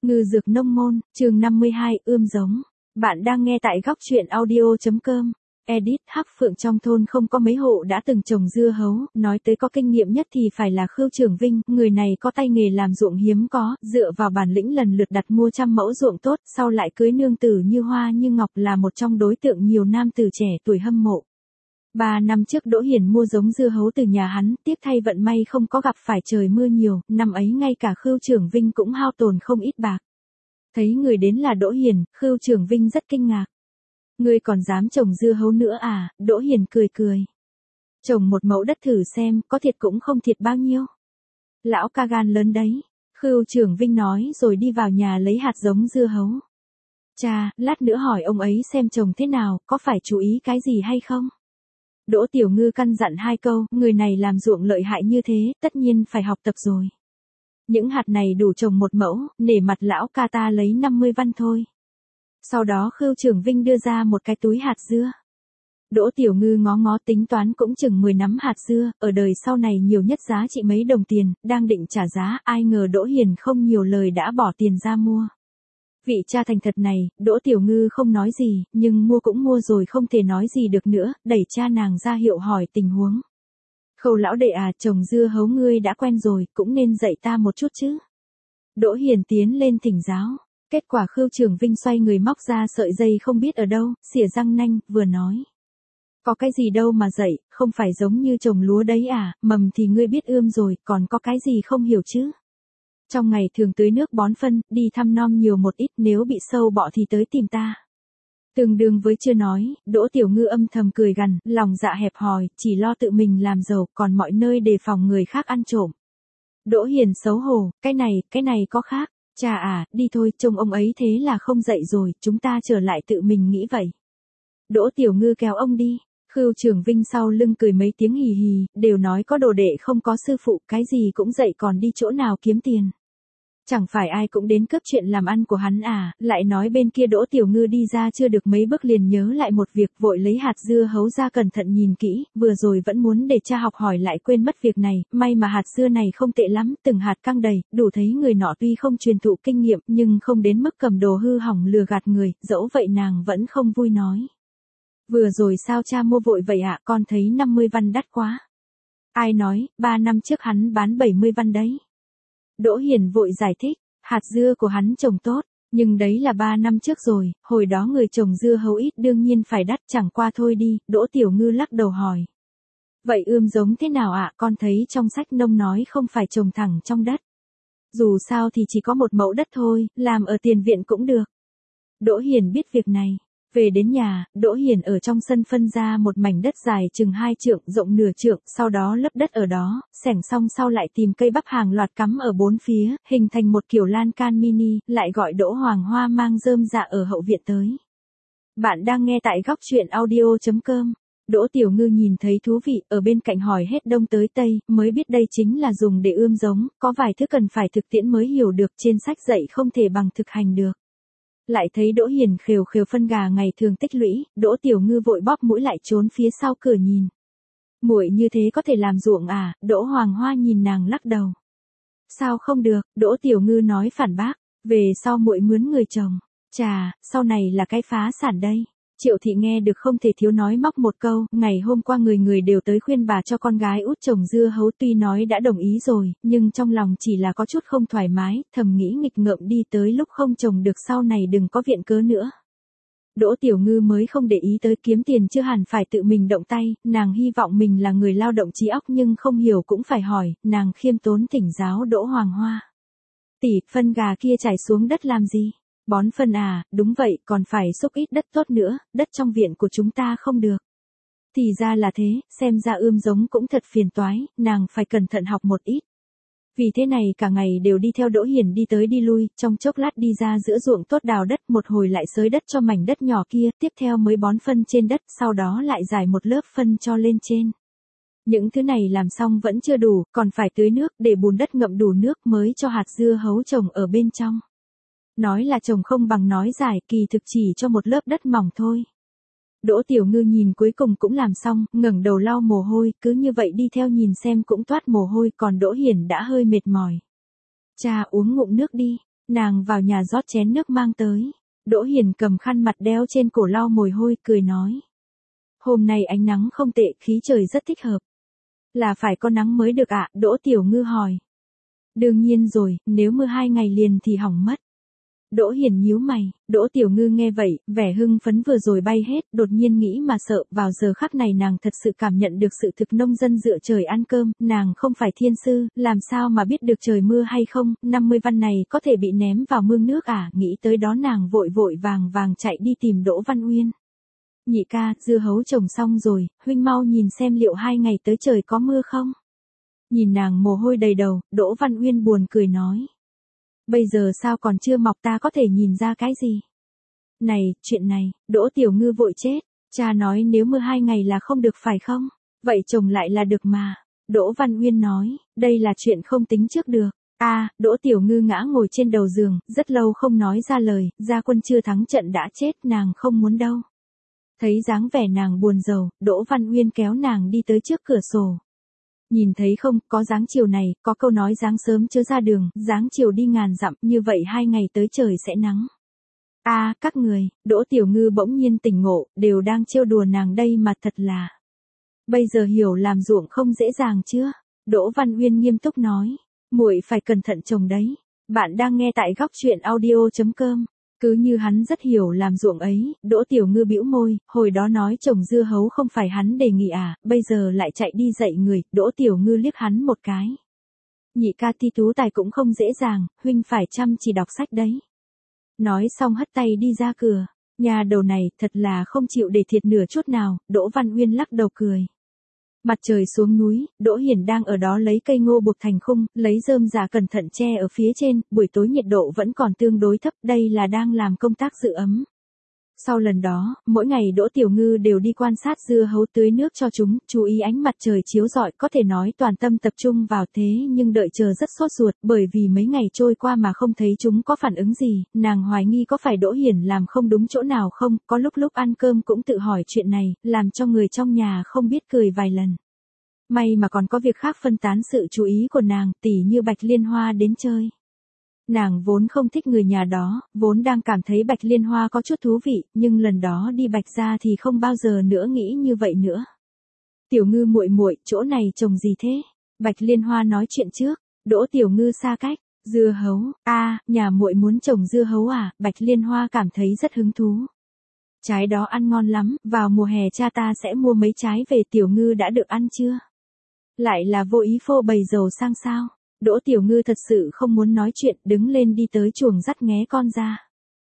Ngư dược nông môn, chương 52, ươm giống. Bạn đang nghe tại góc truyện audio.com. Edit Hắc Phượng trong thôn không có mấy hộ đã từng trồng dưa hấu, nói tới có kinh nghiệm nhất thì phải là Khưu Trường Vinh, người này có tay nghề làm ruộng hiếm có, dựa vào bản lĩnh lần lượt đặt mua trăm mẫu ruộng tốt, sau lại cưới nương tử như hoa như ngọc là một trong đối tượng nhiều nam tử trẻ tuổi hâm mộ. 3 năm trước Đỗ Hiền mua giống dưa hấu từ nhà hắn, tiếc thay vận may không có gặp phải trời mưa nhiều, năm ấy ngay cả Khưu Trường Vinh cũng hao tổn không ít bạc. Thấy người đến là Đỗ Hiền, Khưu Trường Vinh rất kinh ngạc. Ngươi còn dám trồng dưa hấu nữa à? Đỗ Hiền cười cười. Trồng một mẫu đất thử xem, có thiệt cũng không thiệt bao nhiêu. Lão ca gan lớn đấy. Khưu Trường Vinh nói rồi đi vào nhà lấy hạt giống dưa hấu. Cha, lát nữa hỏi ông ấy xem trồng thế nào, có phải chú ý cái gì hay không? Đỗ Tiểu Ngư căn dặn 2 câu, người này làm ruộng lợi hại như thế, tất nhiên phải học tập rồi. Những hạt này đủ trồng một mẫu, nể mặt lão ca ta lấy 50 văn thôi. Sau đó Khưu Trường Vinh đưa ra một cái túi hạt dưa. Đỗ Tiểu Ngư ngó ngó tính toán cũng chừng 10 nắm hạt dưa, ở đời sau này nhiều nhất giá trị mấy đồng tiền, đang định trả giá, ai ngờ Đỗ Hiền không nhiều lời đã bỏ tiền ra mua. Vị cha thành thật này, Đỗ Tiểu Ngư không nói gì, nhưng mua cũng mua rồi không thể nói gì được nữa, đẩy cha nàng ra hiệu hỏi tình huống. Khâu lão đệ à, trồng dưa hấu ngươi đã quen rồi, cũng nên dạy ta một chút chứ. Đỗ Hiền tiến lên thỉnh giáo. Kết quả Khưu Trường Vinh xoay người móc ra sợi dây không biết ở đâu, xỉa răng nanh, vừa nói. Có cái gì đâu mà dạy, không phải giống như trồng lúa đấy à, mầm thì ngươi biết ươm rồi, còn có cái gì không hiểu chứ. Trong ngày thường tưới nước bón phân, đi thăm nom nhiều một ít, nếu bị sâu bọ thì tới tìm ta. Tương đương với chưa nói, Đỗ Tiểu Ngư âm thầm cười gằn, lòng dạ hẹp hòi, chỉ lo tự mình làm giàu, còn mọi nơi đề phòng người khác ăn trộm. Đỗ Hiền xấu hổ, cái này có khác. Cha à, đi thôi, trông ông ấy thế là không dậy rồi, chúng ta trở lại tự mình nghĩ vậy. Đỗ Tiểu Ngư kéo ông đi. Khưu Trường Vinh sau lưng cười mấy tiếng hì hì, đều nói có đồ đệ không có sư phụ, cái gì cũng dạy còn đi chỗ nào kiếm tiền. Chẳng phải ai cũng đến cướp chuyện làm ăn của hắn à, lại nói bên kia Đỗ Tiểu Ngư đi ra chưa được mấy bước liền nhớ lại một việc, vội lấy hạt dưa hấu ra cẩn thận nhìn kỹ, vừa rồi vẫn muốn để cha học hỏi lại quên mất việc này, may mà hạt dưa này không tệ lắm, từng hạt căng đầy, đủ thấy người nọ tuy không truyền thụ kinh nghiệm, nhưng không đến mức cầm đồ hư hỏng lừa gạt người, dẫu vậy nàng vẫn không vui nói. Vừa rồi sao cha mua vội vậy ạ, con thấy 50 văn đắt quá. Ai nói, 3 năm trước hắn bán 70 văn đấy. Đỗ Hiền vội giải thích, hạt dưa của hắn trồng tốt, nhưng đấy là 3 năm trước rồi, hồi đó người trồng dưa hấu ít đương nhiên phải đắt, chẳng qua thôi đi. Đỗ Tiểu Ngư lắc đầu hỏi. Vậy ươm giống thế nào ạ, con thấy trong sách nông nói không phải trồng thẳng trong đất. Dù sao thì chỉ có một mẫu đất thôi, làm ở tiền viện cũng được. Đỗ Hiền biết việc này. Về đến nhà, Đỗ Hiền ở trong sân phân ra một mảnh đất dài chừng 2 trượng, rộng nửa trượng, sau đó lấp đất ở đó, xẻng xong sau lại tìm cây bắp hàng loạt cắm ở 4 phía, hình thành một kiểu lan can mini, lại gọi Đỗ Hoàng Hoa mang rơm rạ ở hậu viện tới. Bạn đang nghe tại góc truyện audio.com. Đỗ Tiểu Ngư nhìn thấy thú vị, ở bên cạnh hỏi hết đông tới tây, mới biết đây chính là dùng để ươm giống, có vài thứ cần phải thực tiễn mới hiểu được, trên sách dạy không thể bằng thực hành được. Lại thấy Đỗ Hiền khều khều phân gà ngày thường tích lũy, Đỗ Tiểu Ngư vội bóp mũi lại trốn phía sau cửa nhìn. Muội như thế có thể làm ruộng à? Đỗ Hoàng Hoa nhìn nàng lắc đầu. Sao không được? Đỗ Tiểu Ngư nói phản bác, về sau muội mướn người trồng. Chà, sau này là cái phá sản đây. Triệu Thị nghe được không thể thiếu nói móc một câu, ngày hôm qua người người đều tới khuyên bà cho con gái út trồng dưa hấu, tuy nói đã đồng ý rồi, nhưng trong lòng chỉ là có chút không thoải mái, thầm nghĩ nghịch ngợm đi tới lúc không trồng được sau này đừng có viện cớ nữa. Đỗ Tiểu Ngư mới không để ý tới kiếm tiền chưa hẳn phải tự mình động tay, nàng hy vọng mình là người lao động trí óc nhưng không hiểu cũng phải hỏi, nàng khiêm tốn thỉnh giáo Đỗ Hoàng Hoa. Tỷ, phân gà kia chảy xuống đất làm gì? Bón phân à, đúng vậy, còn phải xúc ít đất tốt nữa, đất trong viện của chúng ta không được. Thì ra là thế, xem ra ươm giống cũng thật phiền toái, nàng phải cẩn thận học một ít. Vì thế này cả ngày đều đi theo Đỗ Hiền đi tới đi lui, trong chốc lát đi ra giữa ruộng tốt đào đất, một hồi lại xới đất cho mảnh đất nhỏ kia, tiếp theo mới bón phân trên đất, sau đó lại rải một lớp phân cho lên trên. Những thứ này làm xong vẫn chưa đủ, còn phải tưới nước để bùn đất ngậm đủ nước mới cho hạt dưa hấu trồng ở bên trong. Nói là trồng không bằng nói giải, kỳ thực chỉ cho một lớp đất mỏng thôi. Đỗ Tiểu Ngư nhìn cuối cùng cũng làm xong, ngẩng đầu lau mồ hôi, cứ như vậy đi theo nhìn xem cũng toát mồ hôi, còn Đỗ Hiền đã hơi mệt mỏi. Cha uống ngụm nước đi. Nàng vào nhà rót chén nước mang tới. Đỗ Hiền cầm khăn mặt đeo trên cổ lau mồ hôi cười nói. Hôm nay ánh nắng không tệ, khí trời rất thích hợp. Là phải có nắng mới được ạ, Đỗ Tiểu Ngư hỏi. Đương nhiên rồi, nếu mưa 2 ngày liền thì hỏng mất. Đỗ Hiền nhíu mày, Đỗ Tiểu Ngư nghe vậy, vẻ hưng phấn vừa rồi bay hết, đột nhiên nghĩ mà sợ, vào giờ khắc này nàng thật sự cảm nhận được sự thực nông dân dựa trời ăn cơm, nàng không phải thiên sư, làm sao mà biết được trời mưa hay không, 50 văn này có thể bị ném vào mương nước à, nghĩ tới đó nàng vội vội vàng chạy đi tìm Đỗ Văn Uyên. Nhị ca, dưa hấu trồng xong rồi, huynh mau nhìn xem liệu 2 ngày tới trời có mưa không? Nhìn nàng mồ hôi đầy đầu, Đỗ Văn Uyên buồn cười nói. Bây giờ sao còn chưa mọc ta có thể nhìn ra cái gì? Này, chuyện này, Đỗ Tiểu Ngư vội chết, cha nói nếu mưa 2 ngày là không được phải không? Vậy trồng lại là được mà. Đỗ Văn Uyên nói, đây là chuyện không tính trước được. Đỗ Tiểu Ngư ngã ngồi trên đầu giường, rất lâu không nói ra lời, gia quân chưa thắng trận đã chết, nàng không muốn đâu. Thấy dáng vẻ nàng buồn rầu, Đỗ Văn Uyên kéo nàng đi tới trước cửa sổ. Nhìn thấy không, có dáng chiều này, có câu nói dáng sớm chớ ra đường, dáng chiều đi ngàn dặm, như vậy 2 ngày tới trời sẽ nắng. Các người, Đỗ Tiểu Ngư bỗng nhiên tỉnh ngộ, đều đang trêu đùa nàng đây mà thật là. Bây giờ hiểu làm ruộng không dễ dàng chưa? Đỗ Văn Uyên nghiêm túc nói, muội phải cẩn thận trồng đấy. Bạn đang nghe tại góc truyện audio.com. Cứ như hắn rất hiểu làm ruộng ấy, Đỗ Tiểu Ngư bĩu môi, hồi đó nói trồng dưa hấu không phải hắn đề nghị à, bây giờ lại chạy đi dạy người, Đỗ Tiểu Ngư liếc hắn một cái. Nhị ca thi tú tài cũng không dễ dàng, huynh phải chăm chỉ đọc sách đấy. Nói xong hất tay đi ra cửa, nhà đầu này thật là không chịu để thiệt nửa chút nào, Đỗ Văn Uyên lắc đầu cười. Mặt trời xuống núi, Đỗ Hiền đang ở đó lấy cây ngô buộc thành khung, lấy rơm rạ cẩn thận che ở phía trên, buổi tối nhiệt độ vẫn còn tương đối thấp, đây là đang làm công tác giữ ấm. Sau lần đó, mỗi ngày Đỗ Tiểu Ngư đều đi quan sát dưa hấu tưới nước cho chúng, chú ý ánh mặt trời chiếu rọi, có thể nói toàn tâm tập trung vào thế nhưng đợi chờ rất sốt ruột, bởi vì mấy ngày trôi qua mà không thấy chúng có phản ứng gì, nàng hoài nghi có phải Đỗ Hiền làm không đúng chỗ nào không, có lúc ăn cơm cũng tự hỏi chuyện này, làm cho người trong nhà không biết cười vài lần. May mà còn có việc khác phân tán sự chú ý của nàng, tỉ như Bạch Liên Hoa đến chơi. Nàng vốn không thích người nhà đó, vốn đang cảm thấy Bạch Liên Hoa có chút thú vị, nhưng lần đó đi Bạch gia thì không bao giờ nữa nghĩ như vậy nữa. Tiểu Ngư muội muội, chỗ này trồng gì thế? Bạch Liên Hoa nói chuyện trước, Đỗ Tiểu Ngư xa cách, dưa hấu, nhà muội muốn trồng dưa hấu à? Bạch Liên Hoa cảm thấy rất hứng thú. Trái đó ăn ngon lắm, vào mùa hè cha ta sẽ mua mấy trái về. Tiểu Ngư đã được ăn chưa? Lại là vô ý phô bày giàu sang sao? Đỗ Tiểu Ngư thật sự không muốn nói chuyện, đứng lên đi tới chuồng dắt nghé con ra.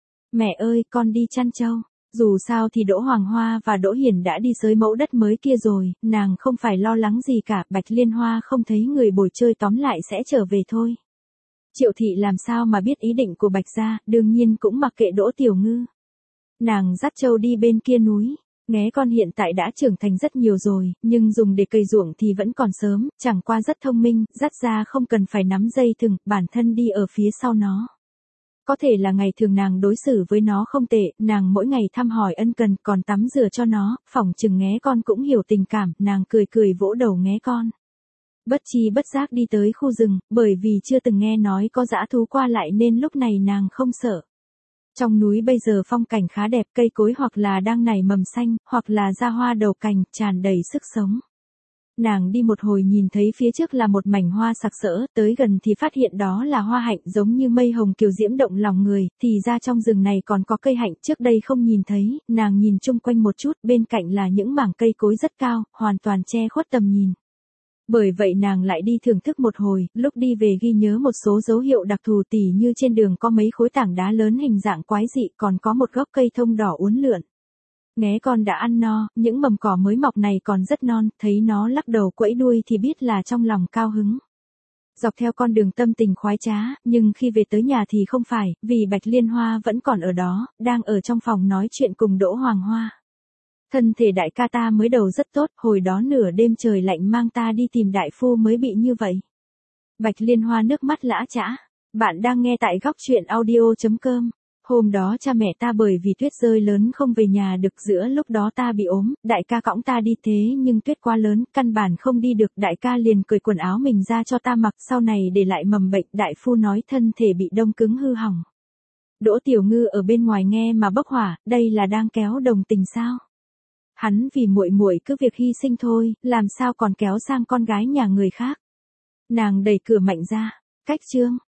Mẹ ơi, con đi chăn trâu. Dù sao thì Đỗ Hoàng Hoa và Đỗ Hiền đã đi xới mẫu đất mới kia rồi, nàng không phải lo lắng gì cả, Bạch Liên Hoa không thấy người bồi chơi tóm lại sẽ trở về thôi. Triệu thị làm sao mà biết ý định của Bạch gia, đương nhiên cũng mặc kệ Đỗ Tiểu Ngư. Nàng dắt trâu đi bên kia núi. Nghé con hiện tại đã trưởng thành rất nhiều rồi, nhưng dùng để cày ruộng thì vẫn còn sớm, chẳng qua rất thông minh, dắt ra không cần phải nắm dây thừng, bản thân đi ở phía sau nó. Có thể là ngày thường nàng đối xử với nó không tệ, nàng mỗi ngày thăm hỏi ân cần, còn tắm rửa cho nó, phỏng chừng nghé con cũng hiểu tình cảm, nàng cười cười vỗ đầu nghé con. Bất chi bất giác đi tới khu rừng, bởi vì chưa từng nghe nói có dã thú qua lại nên lúc này nàng không sợ. Trong núi bây giờ phong cảnh khá đẹp, cây cối hoặc là đang nảy mầm xanh, hoặc là ra hoa đầu cành, tràn đầy sức sống. Nàng đi một hồi nhìn thấy phía trước là một mảnh hoa sặc sỡ, tới gần thì phát hiện đó là hoa hạnh giống như mây hồng kiều diễm động lòng người, thì ra trong rừng này còn có cây hạnh, trước đây không nhìn thấy, nàng nhìn chung quanh một chút, bên cạnh là những mảng cây cối rất cao, hoàn toàn che khuất tầm nhìn. Bởi vậy nàng lại đi thưởng thức một hồi, lúc đi về ghi nhớ một số dấu hiệu đặc thù tỉ như trên đường có mấy khối tảng đá lớn hình dạng quái dị, còn có một gốc cây thông đỏ uốn lượn. Nghé con đã ăn no, những mầm cỏ mới mọc này còn rất non, thấy nó lắc đầu quẫy đuôi thì biết là trong lòng cao hứng. Dọc theo con đường tâm tình khoái trá, nhưng khi về tới nhà thì không phải, vì Bạch Liên Hoa vẫn còn ở đó, đang ở trong phòng nói chuyện cùng Đỗ Hoàng Hoa. Thân thể đại ca ta mới đầu rất tốt, hồi đó nửa đêm trời lạnh mang ta đi tìm đại phu mới bị như vậy. Bạch Liên Hoa nước mắt lã chã. Bạn đang nghe tại góc truyện audio.com. Hôm đó cha mẹ ta bởi vì tuyết rơi lớn không về nhà được, giữa lúc đó ta bị ốm, đại ca cõng ta đi thế nhưng tuyết quá lớn, căn bản không đi được, đại ca liền cởi quần áo mình ra cho ta mặc, sau này để lại mầm bệnh, đại phu nói thân thể bị đông cứng hư hỏng. Đỗ Tiểu Ngư ở bên ngoài nghe mà bốc hỏa, đây là đang kéo đồng tình sao? Hắn vì muội muội cứ việc hy sinh thôi, làm sao còn kéo sang con gái nhà người khác. Nàng đẩy cửa mạnh ra, cách chương.